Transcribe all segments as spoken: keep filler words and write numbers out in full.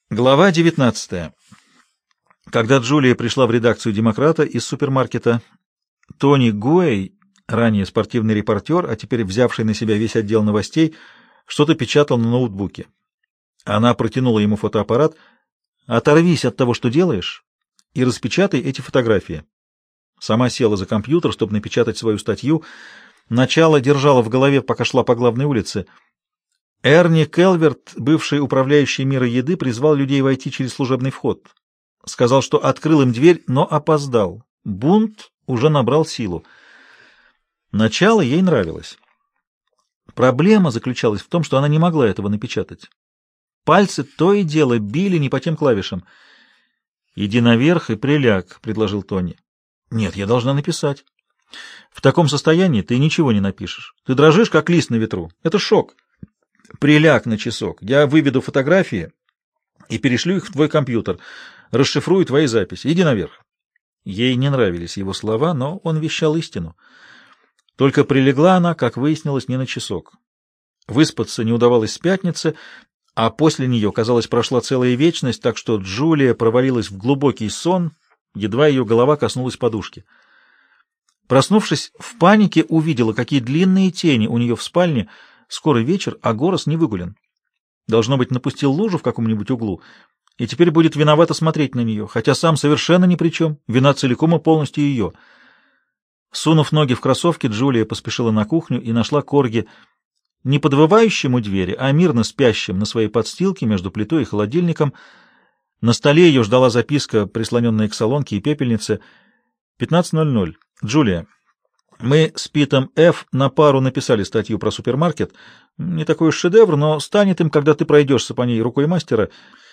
Глава девятнадцатая. Когда Джулия пришла в редакцию «Демократа» из супермаркета, Тони Гуэй, ранее спортивный репортер, а теперь взявший на себя весь отдел новостей, что-то печатал на ноутбуке. Она протянула ему фотоаппарат. «Оторвись от того, что делаешь, и распечатай эти фотографии». Сама села за компьютер, чтобы напечатать свою статью. Начало держала в голове, пока шла по главной улице. Эрни Келверт, бывший управляющий мира еды, призвал людей войти через служебный вход. Сказал, что открыл им дверь, но опоздал. Бунт уже набрал силу. Начало ей нравилось. Проблема заключалась в том, что она не могла этого напечатать. Пальцы то и дело били не по тем клавишам. «Иди наверх и приляг», — предложил Тони. «Нет, я должна написать». «В таком состоянии ты ничего не напишешь. Ты дрожишь, как лист на ветру. Это шок. Приляг на часок. Я выведу фотографии и перешлю их в твой компьютер. Расшифрую твои записи. Иди наверх». Ей не нравились его слова, но он вещал истину. Только прилегла она, как выяснилось, не на часок. Выспаться не удавалось с пятницы, а после нее, казалось, прошла целая вечность, так что Джулия провалилась в глубокий сон, едва ее голова коснулась подушки. Проснувшись в панике, увидела, какие длинные тени у нее в спальне. Скоро вечер, а Горос не выгулен. Должно быть, напустил лужу в каком-нибудь углу, и теперь будет виновато смотреть на нее, хотя сам совершенно ни при чем, вина целиком и полностью ее. Сунув ноги в кроссовки, Джулия поспешила на кухню и нашла Корги не подвывающим у двери, а мирно спящим на своей подстилке между плитой и холодильником. На столе ее ждала записка, прислоненная к солонке и пепельнице. пятнадцать ноль ноль. Джулия, мы с Питом Ф. на пару написали статью про супермаркет. Не такой уж шедевр, но станет им, когда ты пройдешься по ней рукой мастера.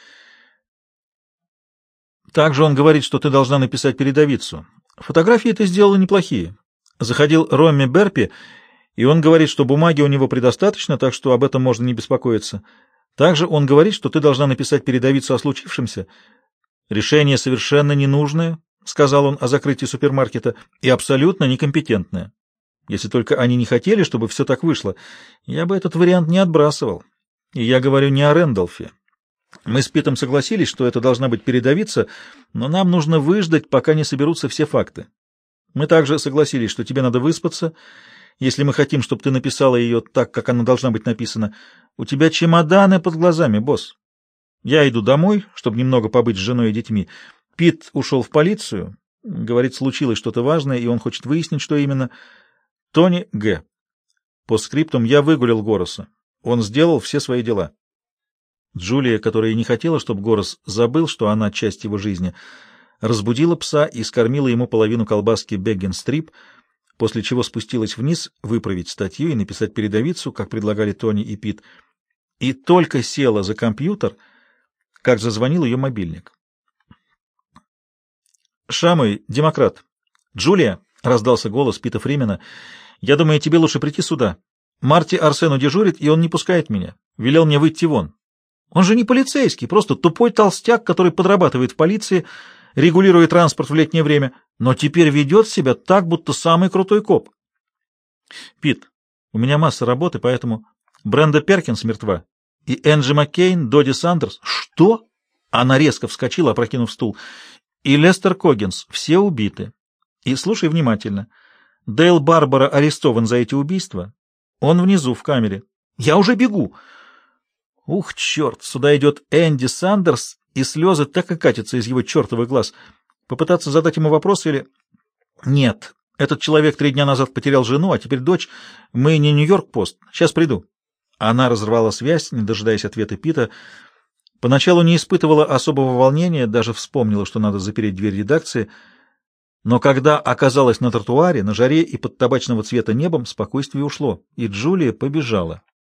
Также он говорит, что ты должна написать передовицу. Фотографии ты сделала неплохие. Заходил Ромми Берпи, и он говорит, что бумаги у него предостаточно, так что об этом можно не беспокоиться. Также он говорит, что ты должна написать передовицу о случившемся. Решение совершенно ненужное, — сказал он о закрытии супермаркета, — и абсолютно некомпетентное. Если только они не хотели, чтобы все так вышло, я бы этот вариант не отбрасывал. И я говорю не о Рэндолфе. Мы с Питом согласились, что это должна быть передовица, но нам нужно выждать, пока не соберутся все факты. Мы также согласились, что тебе надо выспаться, если мы хотим, чтобы ты написала ее так, как она должна быть написана. У тебя чемоданы под глазами, босс. Я иду домой, чтобы немного побыть с женой и детьми. Пит ушел в полицию. Говорит, случилось что-то важное, и он хочет выяснить, что именно. Тони Г. По скриптум я выгулил Гороса. Он сделал все свои дела. Джулия, которая не хотела, чтобы Горос забыл, что она часть его жизни, разбудила пса и скормила ему половину колбаски Беггин-стрип, после чего спустилась вниз выправить статью и написать передовицу, как предлагали Тони и Пит, и только села за компьютер, как зазвонил ее мобильник. «Шамой, демократ». «Джулия», — раздался голос Пита Фримена, — «я думаю, тебе лучше прийти сюда. Марти Арсену дежурит, и он не пускает меня. Велел мне выйти вон. Он же не полицейский, просто тупой толстяк, который подрабатывает в полиции, регулирует транспорт в летнее время, но теперь ведет себя так, будто самый крутой коп». «Пит, у меня масса работы, поэтому...» «Бренда Перкинс мертва. И Энджи Маккейн, Доди Сандерс...» «Что?» Она резко вскочила, опрокинув стул. «И Лестер Коггинс. Все убиты. И слушай внимательно. Дейл Барбара арестован за эти убийства. Он внизу, в камере. Я уже бегу!» «Ух, черт! Сюда идет Энди Сандерс, и слезы так и катятся из его чертовых глаз. Попытаться задать ему вопрос или...» «Нет. Этот человек три дня назад потерял жену, а теперь дочь. Мы не Нью-Йорк-Пост. Сейчас приду». Она разорвала связь, не дожидаясь ответа Пита. Поначалу не испытывала особого волнения, даже вспомнила, что надо запереть дверь редакции. Но когда оказалась на тротуаре, на жаре и под табачного цвета небом, спокойствие ушло, и Джулия побежала.